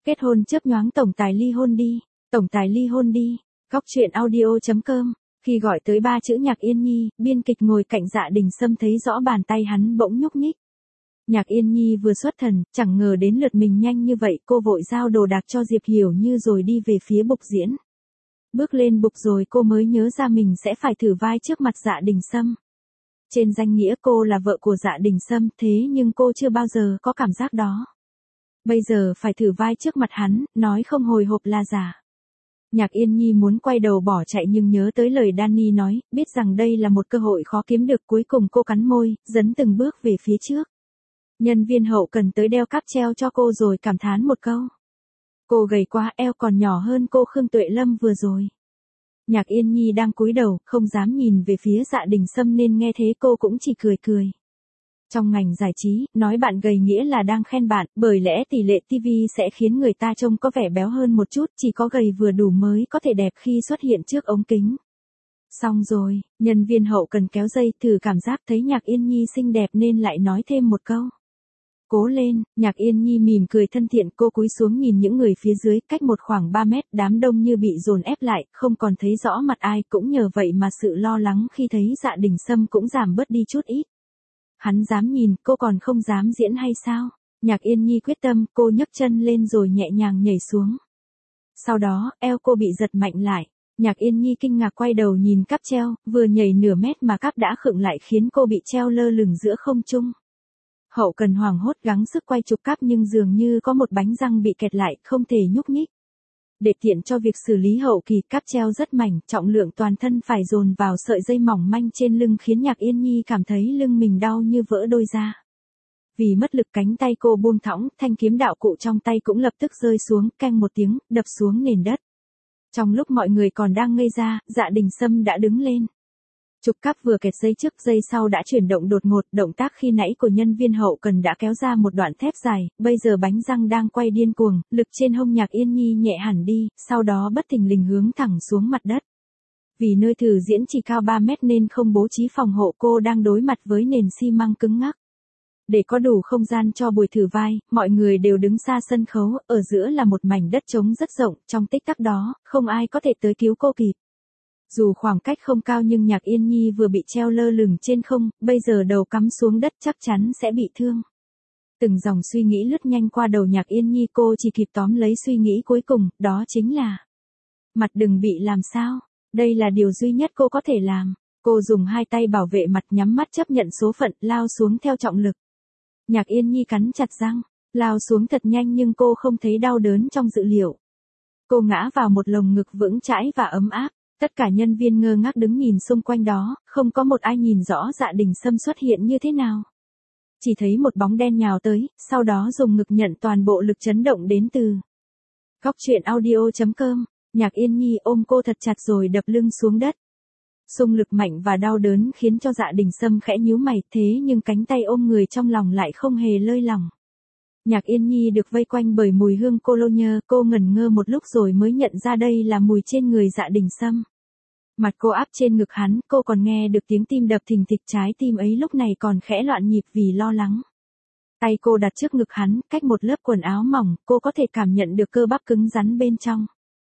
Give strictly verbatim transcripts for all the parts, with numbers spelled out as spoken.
Kết hôn chớp nhoáng tổng tài ly hôn đi, tổng tài ly hôn đi. Góc truyện audio chấm com. Khi gọi tới ba chữ Nhạc Yên Nhi, biên kịch ngồi cạnh Dạ Đình Sâm thấy rõ bàn tay hắn bỗng nhúc nhích. Nhạc Yên Nhi vừa xuất thần, chẳng ngờ đến lượt mình nhanh như vậy, cô vội giao đồ đạc cho Diệp Hiểu Như rồi đi về phía bục diễn. Bước lên bục rồi cô mới nhớ ra mình sẽ phải thử vai trước mặt Dạ Đình Sâm. Trên danh nghĩa cô là vợ của Dạ Đình Sâm, thế nhưng cô chưa bao giờ có cảm giác đó. Bây giờ phải thử vai trước mặt hắn, nói không hồi hộp là giả. Nhạc Yên Nhi muốn quay đầu bỏ chạy nhưng nhớ tới lời Danny nói, biết rằng đây là một cơ hội khó kiếm được, cuối cùng cô cắn môi, dấn từng bước về phía trước. Nhân viên hậu cần tới đeo cáp treo cho cô rồi cảm thán một câu. Cô gầy quá, eo còn nhỏ hơn cô Khương Tuệ Lâm vừa rồi. Nhạc Yên Nhi đang cúi đầu, không dám nhìn về phía Dạ Đình Sâm nên nghe thế cô cũng chỉ cười cười. Trong ngành giải trí, nói bạn gầy nghĩa là đang khen bạn, bởi lẽ tỷ lệ ti vi sẽ khiến người ta trông có vẻ béo hơn một chút, chỉ có gầy vừa đủ mới có thể đẹp khi xuất hiện trước ống kính. Xong rồi, nhân viên hậu cần kéo dây, thử cảm giác thấy Nhạc Yên Nhi xinh đẹp nên lại nói thêm một câu. Cố lên. Nhạc Yên Nhi mỉm cười thân thiện, cô cúi xuống nhìn những người phía dưới, cách một khoảng ba mét, đám đông như bị dồn ép lại, không còn thấy rõ mặt ai, cũng nhờ vậy mà sự lo lắng khi thấy Dạ Đình Sâm cũng giảm bớt đi chút ít. Hắn dám nhìn, cô còn không dám diễn hay sao? Nhạc Yên Nhi quyết tâm, cô nhấc chân lên rồi nhẹ nhàng nhảy xuống. Sau đó, eo cô bị giật mạnh lại. Nhạc Yên Nhi kinh ngạc quay đầu nhìn cáp treo, vừa nhảy nửa mét mà cáp đã khựng lại khiến cô bị treo lơ lửng giữa không trung. Hậu cần hoảng hốt gắng sức quay trục cáp nhưng dường như có một bánh răng bị kẹt lại, không thể nhúc nhích. Để tiện cho việc xử lý hậu kỳ, cáp treo rất mảnh, trọng lượng toàn thân phải dồn vào sợi dây mỏng manh trên lưng khiến Nhạc Yên Nhi cảm thấy lưng mình đau như vỡ đôi ra. Vì mất lực cánh tay cô buông thõng, thanh kiếm đạo cụ trong tay cũng lập tức rơi xuống, keng một tiếng, đập xuống nền đất. Trong lúc mọi người còn đang ngây ra, Dạ Đình Sâm đã đứng lên. Trục cáp vừa kẹt dây trước, dây sau đã chuyển động đột ngột, động tác khi nãy của nhân viên hậu cần đã kéo ra một đoạn thép dài, bây giờ bánh răng đang quay điên cuồng, lực trên hông Nhạc Yên Nhi nhẹ hẳn đi, sau đó bất thình lình hướng thẳng xuống mặt đất. Vì nơi thử diễn chỉ cao ba mét nên không bố trí phòng hộ, cô đang đối mặt với nền xi măng cứng ngắc. Để có đủ không gian cho buổi thử vai, mọi người đều đứng xa sân khấu, ở giữa là một mảnh đất trống rất rộng, trong tích tắc đó, không ai có thể tới cứu cô kịp. Dù khoảng cách không cao nhưng Nhạc Yên Nhi vừa bị treo lơ lửng trên không, bây giờ đầu cắm xuống đất chắc chắn sẽ bị thương. Từng dòng suy nghĩ lướt nhanh qua đầu Nhạc Yên Nhi, cô chỉ kịp tóm lấy suy nghĩ cuối cùng, đó chính là mặt đừng bị làm sao, đây là điều duy nhất cô có thể làm. Cô dùng hai tay bảo vệ mặt, nhắm mắt chấp nhận số phận, lao xuống theo trọng lực. Nhạc Yên Nhi cắn chặt răng, lao xuống thật nhanh nhưng cô không thấy đau đớn trong dự liệu. Cô ngã vào một lồng ngực vững chãi và ấm áp. Tất cả nhân viên ngơ ngác đứng nhìn xung quanh đó, không có một ai nhìn rõ Dạ Đình Sâm xuất hiện như thế nào. Chỉ thấy một bóng đen nhào tới, sau đó dùng ngực nhận toàn bộ lực chấn động đến từ. Góc truyện audio chấm com. Nhạc Yên Nhi ôm cô thật chặt rồi đập lưng xuống đất. Xung lực mạnh và đau đớn khiến cho Dạ Đình Sâm khẽ nhíu mày, thế nhưng cánh tay ôm người trong lòng lại không hề lơi lỏng. Nhạc Yên Nhi được vây quanh bởi mùi hương cologne, cô ngẩn ngơ một lúc rồi mới nhận ra đây là mùi trên người Dạ Đình Sâm. Mặt cô áp trên ngực hắn, cô còn nghe được tiếng tim đập thình thịch, trái tim ấy lúc này còn khẽ loạn nhịp vì lo lắng. Tay cô đặt trước ngực hắn, cách một lớp quần áo mỏng, cô có thể cảm nhận được cơ bắp cứng rắn bên trong.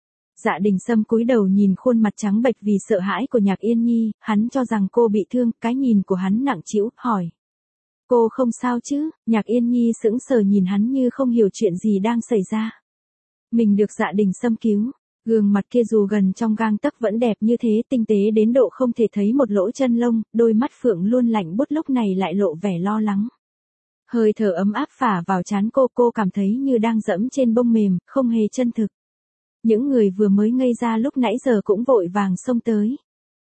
Dạ Đình Sâm cúi đầu nhìn khuôn mặt trắng bệch vì sợ hãi của Nhạc Yên Nhi, hắn cho rằng cô bị thương, cái nhìn của hắn nặng trĩu, hỏi. Cô không sao chứ? Nhạc Yên Nhi sững sờ nhìn hắn như không hiểu chuyện gì đang xảy ra. Mình được Dạ Đình Sâm cứu. Gương mặt kia dù gần trong gang tấc vẫn đẹp như thế, tinh tế đến độ không thể thấy một lỗ chân lông, đôi mắt phượng luôn lạnh buốt lúc này lại lộ vẻ lo lắng. Hơi thở ấm áp phả vào trán cô, cô cảm thấy như đang dẫm trên bông mềm, không hề chân thực. Những người vừa mới ngây ra lúc nãy giờ cũng vội vàng xông tới.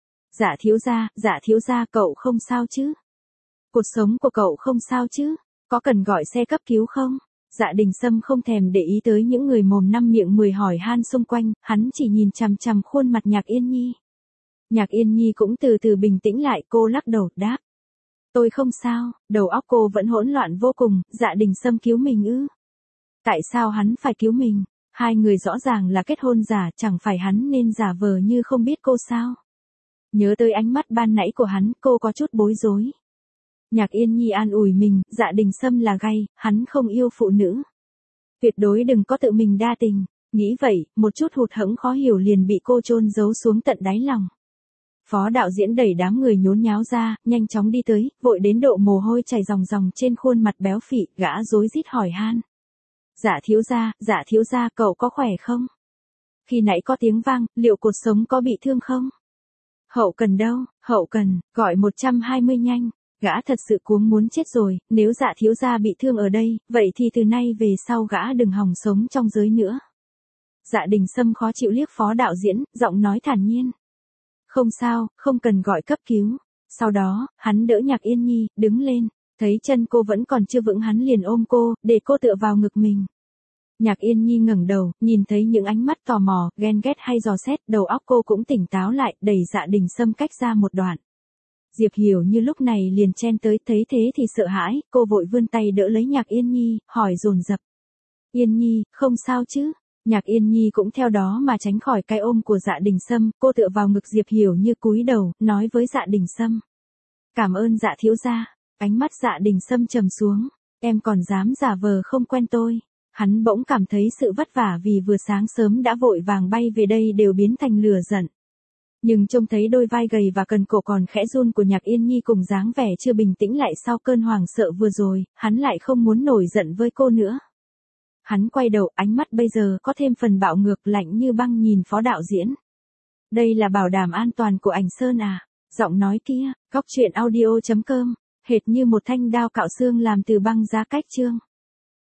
Dạ thiếu gia, dạ thiếu gia, cậu không sao chứ? Cuộc sống của cậu không sao chứ? Có cần gọi xe cấp cứu không? Dạ Đình Sâm không thèm để ý tới những người mồm năm miệng mười hỏi han xung quanh, hắn chỉ nhìn chằm chằm khuôn mặt Nhạc Yên Nhi. Nhạc Yên Nhi cũng từ từ bình tĩnh lại, cô lắc đầu, đáp. Tôi không sao, đầu óc cô vẫn hỗn loạn vô cùng. Dạ Đình Sâm cứu mình ư? Tại sao hắn phải cứu mình? Hai người rõ ràng là kết hôn giả, chẳng phải hắn nên giả vờ như không biết cô sao? Nhớ tới ánh mắt ban nãy của hắn, cô có chút bối rối. Nhạc Yên Nhi an ủi mình, Dạ Đình Sâm là gay, hắn không yêu phụ nữ. Tuyệt đối đừng có tự mình đa tình. Nghĩ vậy, một chút hụt hẫng khó hiểu liền bị cô chôn giấu xuống tận đáy lòng. Phó đạo diễn đẩy đám người nhốn nháo ra, nhanh chóng đi tới, vội đến độ mồ hôi chảy ròng ròng trên khuôn mặt béo phì, gã rối rít hỏi han. Dạ thiếu gia, dạ thiếu gia, cậu có khỏe không? Khi nãy có tiếng vang, liệu cột sống có bị thương không? Hậu cần đâu, hậu cần, gọi một trăm hai mươi nhanh. Gã thật sự cuống muốn chết rồi, nếu dạ thiếu gia bị thương ở đây, vậy thì từ nay về sau gã đừng hòng sống trong giới nữa. Dạ Đình Sâm khó chịu liếc phó đạo diễn, giọng nói thản nhiên. Không sao, không cần gọi cấp cứu. Sau đó, hắn đỡ Nhạc Yên Nhi, đứng lên, thấy chân cô vẫn còn chưa vững hắn liền ôm cô, để cô tựa vào ngực mình. Nhạc Yên Nhi ngẩng đầu, nhìn thấy những ánh mắt tò mò, ghen ghét hay dò xét, đầu óc cô cũng tỉnh táo lại, đẩy Dạ Đình Sâm cách ra một đoạn. Diệp Hiểu như lúc này liền chen tới, thấy thế thì sợ hãi, cô vội vươn tay đỡ lấy Nhạc Yên Nhi, hỏi dồn dập. Yên Nhi, không sao chứ? Nhạc Yên Nhi cũng theo đó mà tránh khỏi cái ôm của Dạ Đình Sâm, cô tựa vào ngực Diệp Hiểu như cúi đầu, nói với Dạ Đình Sâm. Cảm ơn Dạ thiếu gia. Ánh mắt Dạ Đình Sâm trầm xuống, em còn dám giả vờ không quen tôi. Hắn bỗng cảm thấy sự vất vả vì vừa sáng sớm đã vội vàng bay về đây đều biến thành lửa giận. Nhưng trông thấy đôi vai gầy và cần cổ còn khẽ run của Nhạc Yên Nhi cùng dáng vẻ chưa bình tĩnh lại sau cơn hoảng sợ vừa rồi, hắn lại không muốn nổi giận với cô nữa. Hắn quay đầu, ánh mắt bây giờ có thêm phần bạo ngược, lạnh như băng nhìn phó đạo diễn. Đây là bảo đảm an toàn của ảnh Sơn à? Giọng nói kia, góc truyện audio chấm com, hệt như một thanh đao cạo xương làm từ băng giá cách chương.